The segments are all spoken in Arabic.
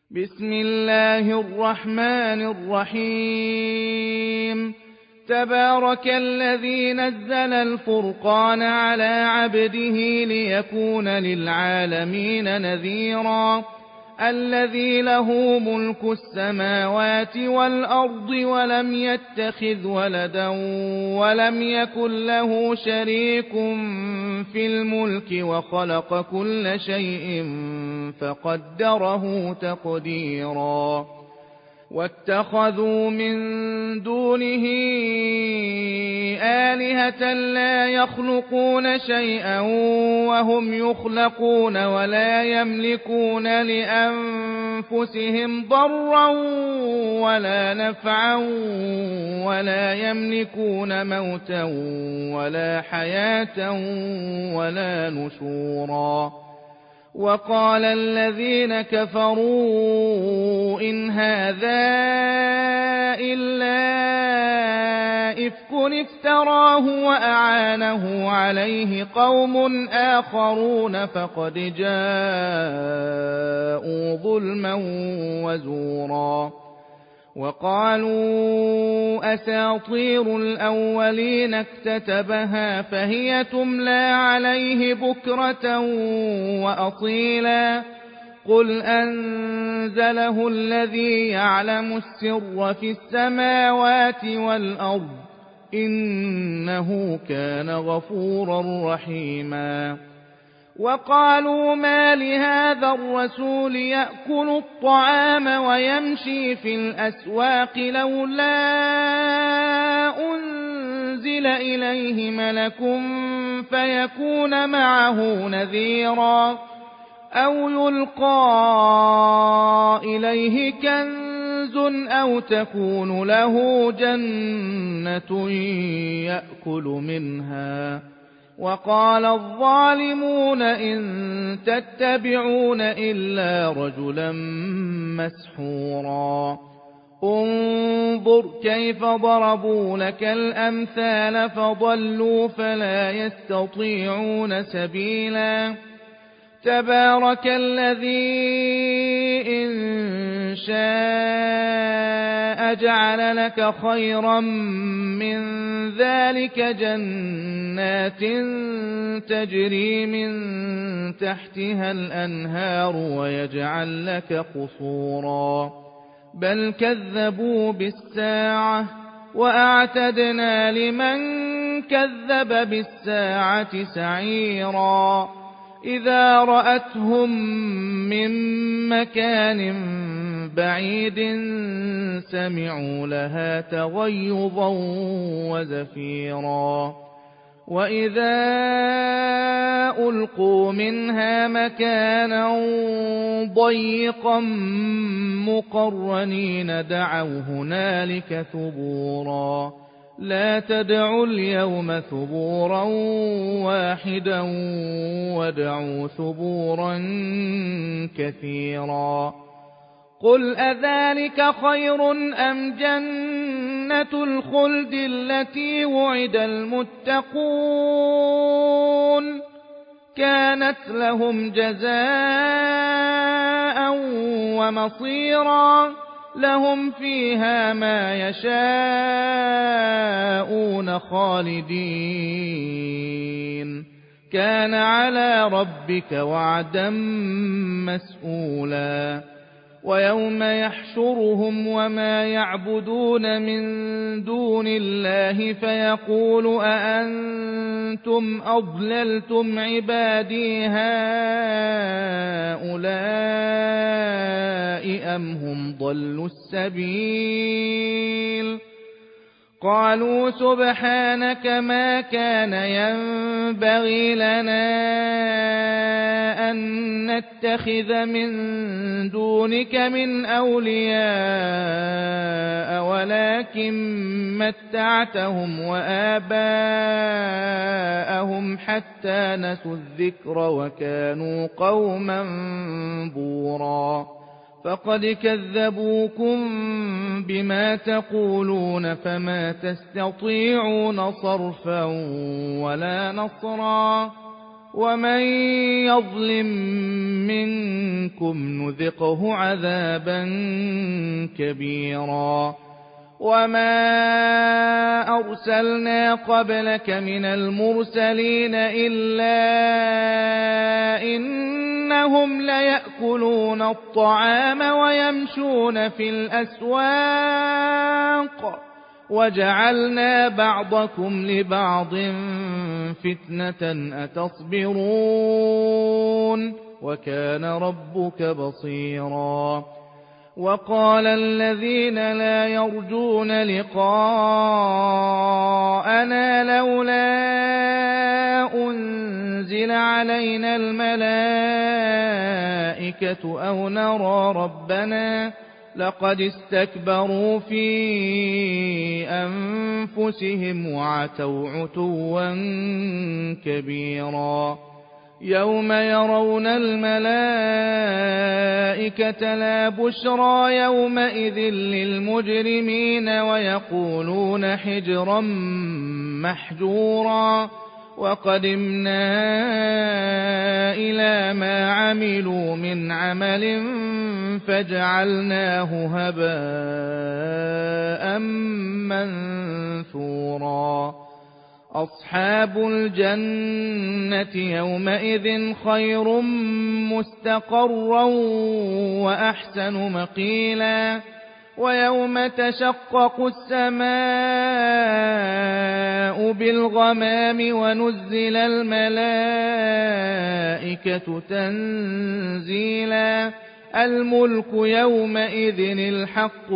بسم الله الرحمن الرحيم. تبارك الذي نزل الفرقان على عبده ليكون للعالمين نذيرا. الذي له ملك السماوات والأرض ولم يتخذ ولدا ولم يكن له شريك في الملك وخلق كل شيء فقدره تقديرا. واتخذوا من دونه آلهة لا يخلقون شيئا وهم يخلقون ولا يملكون لأنفسهم ضرا ولا نفعا ولا يملكون موتا ولا حياة ولا نشورا. وقال الذين كفروا إن هذا إلا إفك افتراه وأعانه عليه قوم آخرون فقد جاءوا ظلما وزورا. وقالوا أساطير الأولين اكتتبها فهي تملى عليه بكرة وأصيلا. قل أنزله الذي يعلم السر في السماوات والأرض إنه كان غفورا رحيما. وقالوا ما لهذا الرسول يأكل الطعام ويمشي في الأسواق لولا أنزل إليه ملك فيكون معه نذيرا أو يلقى إليه كنز أو تكون له جنة يأكل منها. وقال الظالمون إن تتبعون إلا رجلا مسحورا. انظر كيف ضربوا لك الأمثال فضلوا فلا يستطيعون سبيلا. تبارك الذي إن شاء جعل لك خيرا من ذلك جنات تجري من تحتها الأنهار ويجعل لك قصورا. بل كذبوا بالساعة وأعتدنا لمن كذب بالساعة سعيرا. إذا رأتهم من مكان بعيد سمعوا لها تغيظا وزفيرا. وإذا ألقوا منها مكانا ضيقا مقرنين دعوا هنالك ثبورا. لا تدعوا اليوم ثبورا واحدا وادعوا ثبورا كثيرا. قل أذلك خير أم جنة الخلد التي وعد المتقون كانت لهم جزاء ومصيرا. لهم فيها ما يشاءون خالدين. كان على ربك وعدا مسئولا. ويوم يحشرهم وما يعبدون من دون الله فيقول أأنتم أضللتم عبادي هؤلاء أم هم ضلوا السبيل. قالوا سبحانك ما كان ينبغي لنا أن نتخذ من دونك من أولياء ولكن متعتهم وآباءهم حتى نسوا الذكر وكانوا قوما بورا. فقد كذبوكم بما تقولون فما تستطيعون صرفا ولا نصرا. ومن يظلم منكم نذقه عذابا كبيرا وما أرسلنا قبلك من المرسلين إلا إنهم ليأكلون الطعام ويمشون في الأسواق وجعلنا بعضكم لبعض فتنة أتصبرون وكان ربك بصيرا وقال الذين لا يرجون لقاءنا لولا أنزل علينا الملائكة أو نرى ربنا لقد استكبروا في أنفسهم وعتوا عتوا كبيرا يوم يرون الملائكة لا بشرى يومئذ للمجرمين ويقولون حجرا محجورا وقدمنا إلى ما عملوا من عمل فجعلناه هباء منثورا أصحاب الجنة يومئذ خير مستقرا وأحسن مقيلا ويوم تشقق السماء بالغمام ونزل الملائكة تنزيلا الملك يومئذ الحق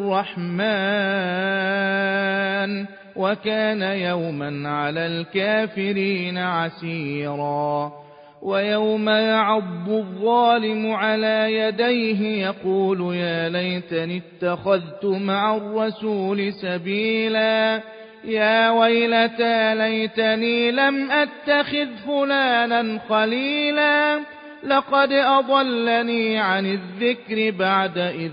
للرحمن وكان يوما على الكافرين عسيرا ويوم يعض الظالم على يديه يقول يا ليتني اتخذت مع الرسول سبيلا يا ويلتى ليتني لم أتخذ فلانا خليلا لقد أضلني عن الذكر بعد إذ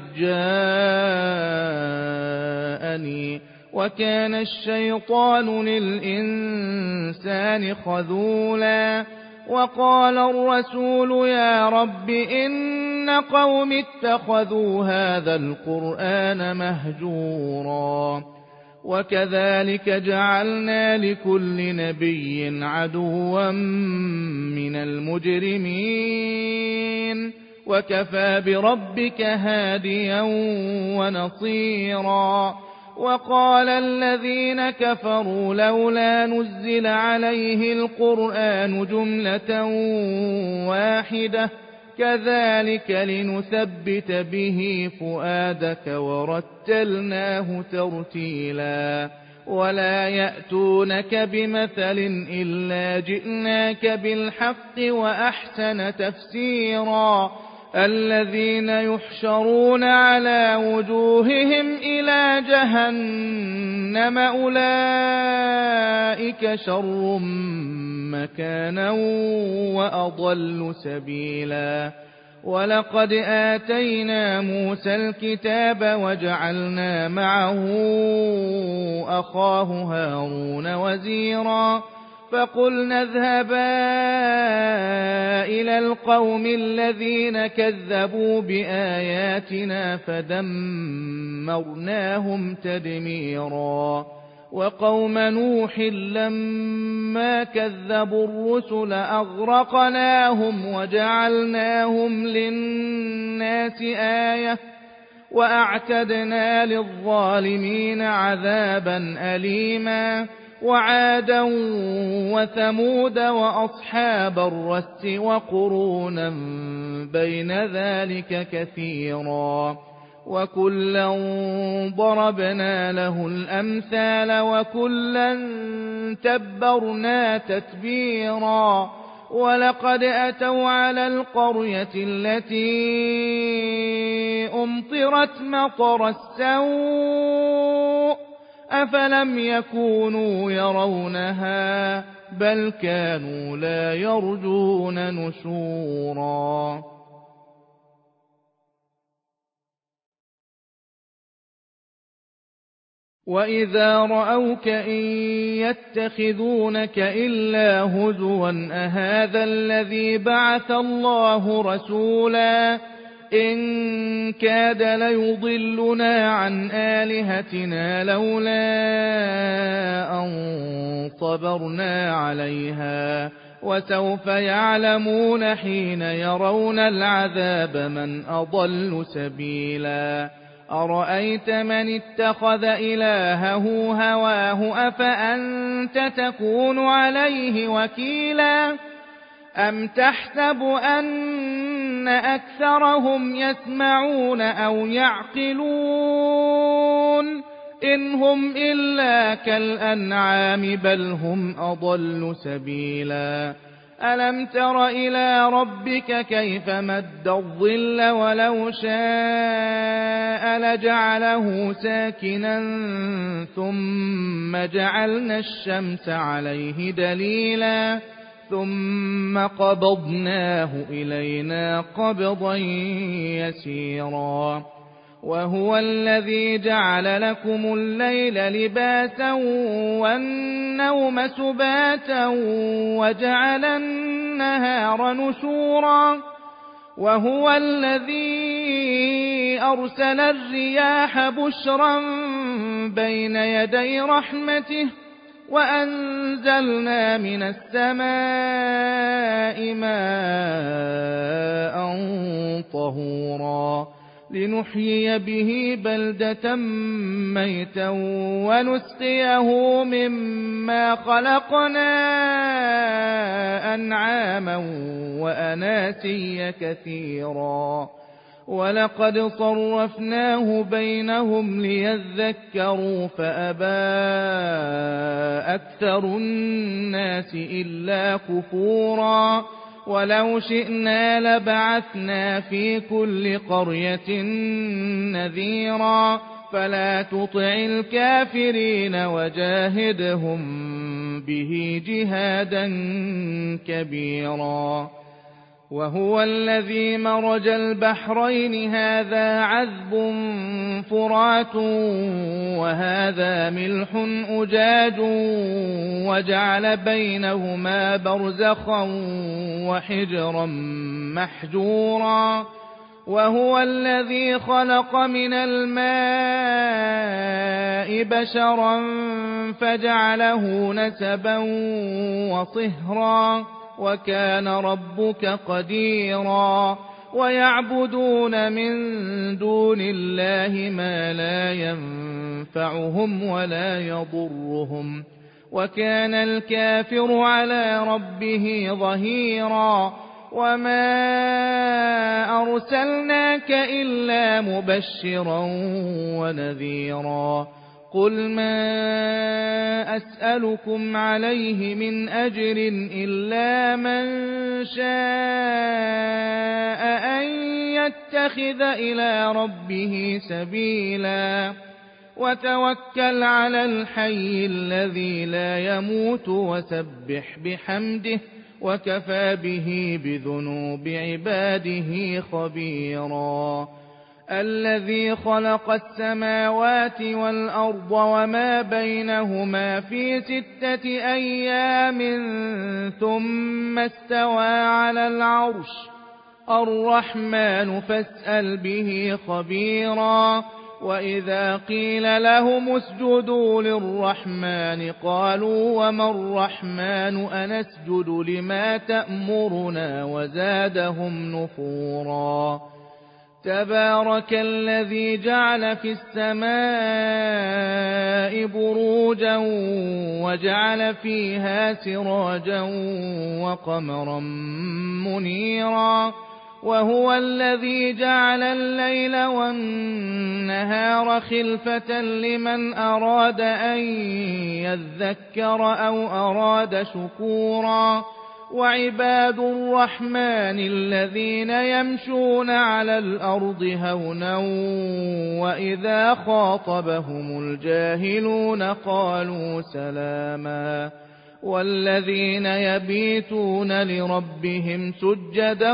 جاءني وكان الشيطان للإنسان خذولا وقال الرسول يا رب إن قوم اتخذوا هذا القرآن مهجورا وكذلك جعلنا لكل نبي عدوا من المجرمين وكفى بربك هاديا ونصيرا وقال الذين كفروا لولا نزل عليه القرآن جملة واحدة كذلك لنثبت به فؤادك ورتلناه ترتيلا ولا يأتونك بمثل إلا جئناك بالحق وأحسن تفسيرا الذين يحشرون على وجوههم إلى جهنم أولئك شر مكانا وأضل سبيلا ولقد آتينا موسى الكتاب وجعلنا معه أخاه هارون وزيرا فقلنا اذهبا إلى القوم الذين كذبوا بآياتنا فدمرناهم تدميرا وقوم نوح لما كذبوا الرسل أغرقناهم وجعلناهم للناس آية وأعتدنا للظالمين عذابا أليما وعادا وثمود وأصحاب الرس وقرونا بين ذلك كثيرا وكلا ضربنا له الأمثال وكلا تبرنا تتبيرا ولقد أتوا على القرية التي أمطرت مطر السوء أفلم يكونوا يرونها بل كانوا لا يرجون نشورا وإذا رأوك إن يتخذونك إلا هزوا أهذا الذي بعث الله رسولا إن كاد ليضلنا عن آلهتنا لولا أن صبرنا عليها وسوف يعلمون حين يرون العذاب من أضل سبيلا أرأيت من اتخذ إلهه هواه أفأنت تكون عليه وكيلا أم تحسب أن أكثرهم يسمعون أو يعقلون إن هم إلا كالأنعام بل هم أضل سبيلا ألم تر إلى ربك كيف مد الظل ولو شاء لجعله ساكنا ثم جعلنا الشمس عليه دليلا ثم قبضناه إلينا قبضا يسيرا وهو الذي جعل لكم الليل لباسا والنوم سباتا وجعل النهار نشورا وهو الذي أرسل الرياح بشرا بين يدي رحمته وأنزلنا من السماء ماء طهورا لنحيي به بلدة ميتا ونسقيه مما خلقنا أنعاما وأناسيا كثيرا ولقد صرفناه بينهم ليذكروا فأبى أكثر الناس إلا كفورا ولو شئنا لبعثنا في كل قرية نذيرا فلا تطع الكافرين وجاهدهم به جهادا كبيرا وهو الذي مرج البحرين هذا عذب فرات وهذا ملح أجاج وجعل بينهما برزخا وحجرا محجورا وهو الذي خلق من الماء بشرا فجعله نسبا وصهرا وكان ربك قديرا ويعبدون من دون الله ما لا ينفعهم ولا يضرهم وكان الكافر على ربه ظهيرا وما أرسلناك إلا مبشرا ونذيرا قل ما أسألكم عليه من أجر إلا من شاء أن يتخذ إلى ربه سبيلا وتوكل على الحي الذي لا يموت وسبح بحمده وكفى به بذنوب عباده خبيرا الذي خلق السماوات والأرض وما بينهما في 6 أيام ثم استوى على العرش الرحمن فاسأل به خبيرا وإذا قيل لهم اسجدوا للرحمن قالوا وما الرحمن أنسجد لما تأمرنا وزادهم نفورا تبارك الذي جعل في السماء بروجا وجعل فيها سراجا وقمرا منيرا وهو الذي جعل الليل والنهار خلفة لمن أراد أن يذكر أو أراد شكورا وعباد الرحمن الذين يمشون على الأرض هونا وإذا خاطبهم الجاهلون قالوا سلاما والذين يبيتون لربهم سجدا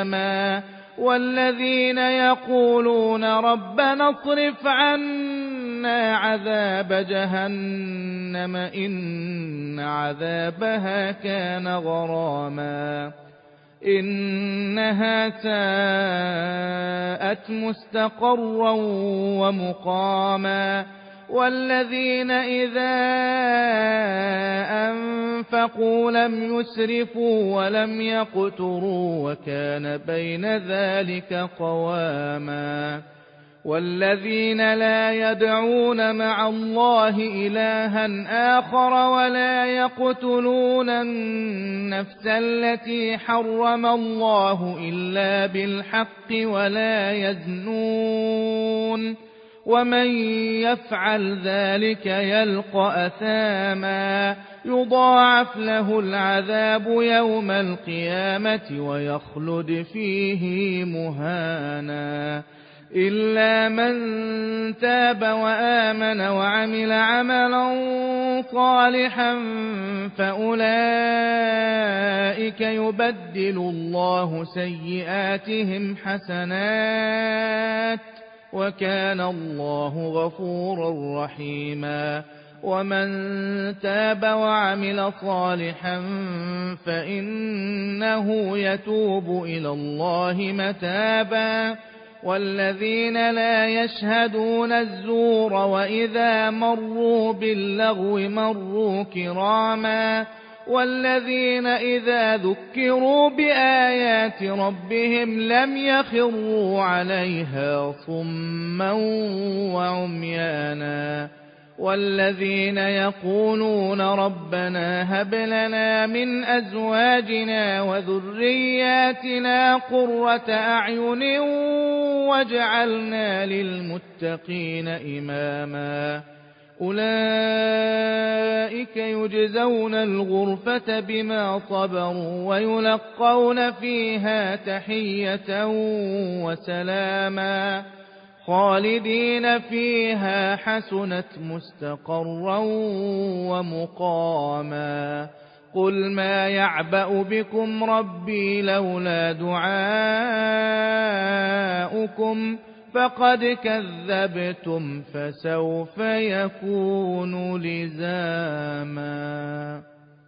وقياما والذين يقولون ربنا اصرف عنا عَنَّا عَذَابَ جَهَنَّمَ إِنَّ عَذَابَهَا كَانَ غَرَامًا إِنَّهَا سَاءَتْ مُسْتَقَرًّا وَمُقَامًا وَالَّذِينَ إِذَا أَنفَقُوا لَمْ يُسْرِفُوا وَلَمْ يَقْتُرُوا وَكَانَ بَيْنَ ذَلِكَ قَوَامًا وَالَّذِينَ لَا يَدْعُونَ مَعَ اللَّهِ إِلَٰهًا آخَرَ وَلَا يَقْتُلُونَ النَّفْسَ الَّتِي حَرَّمَ اللَّهُ إِلَّا بِالْحَقِّ وَلَا يَزْنُونَ وَمَن يَفْعَلْ ذَلِكَ يَلْقَ أَثَامًا يُضَاعَفْ لَهُ الْعَذَابُ يَوْمَ الْقِيَامَةِ وَيَخْلُدْ فِيهِ مُهَانًا إِلَّا مَن تَابَ وَآمَنَ وَعَمِلَ عَمَلًا صَالِحًا فَأُولَٰئِكَ يُبَدِّلُ اللَّهُ سَيِّئَاتِهِمْ حَسَنَاتٍ وَكَانَ اللَّهُ غَفُورًا رَّحِيمًا وَمَن تَابَ وَعَمِلَ صَالِحًا فَإِنَّهُ يَتُوبُ إِلَى اللَّهِ مَتَابًا وَالَّذِينَ لَا يَشْهَدُونَ الزُّورَ وَإِذَا مَرُّوا بِاللَّغْوِ مَرُّوا كِرَامًا وَالَّذِينَ إِذَا ذُكِّرُوا بِآيَاتِ رَبِّهِمْ لَمْ يَخِرُّوا عَلَيْهَا صُمًّا وَعُمْيَانًا وَالَّذِينَ يَقُولُونَ رَبَّنَا هَبْ لَنَا مِنْ أَزْوَاجِنَا وَذُرِّيَّاتِنَا قُرَّةَ أَعْيُنٍ وَاجْعَلْنَا لِلْمُتَّقِينَ إِمَامًا أُولَئِكَ يُجْزَوْنَ الْغُرْفَةَ بِمَا صَبَرُوا وَيُلَقَّوْنَ فِيهَا تَحِيَّةً وَسَلَامًا خَالِدِينَ فِيهَا حَسُنَتْ مُسْتَقَرًّا وَمُقَامًا قُلْ مَا يَعْبَأُ بِكُمْ رَبِّي لَوْلَا دُعَاؤُكُمْ فَقَدْ كَذَّبْتُمْ فَسَوْفَ يَكُونُ لِزَامًا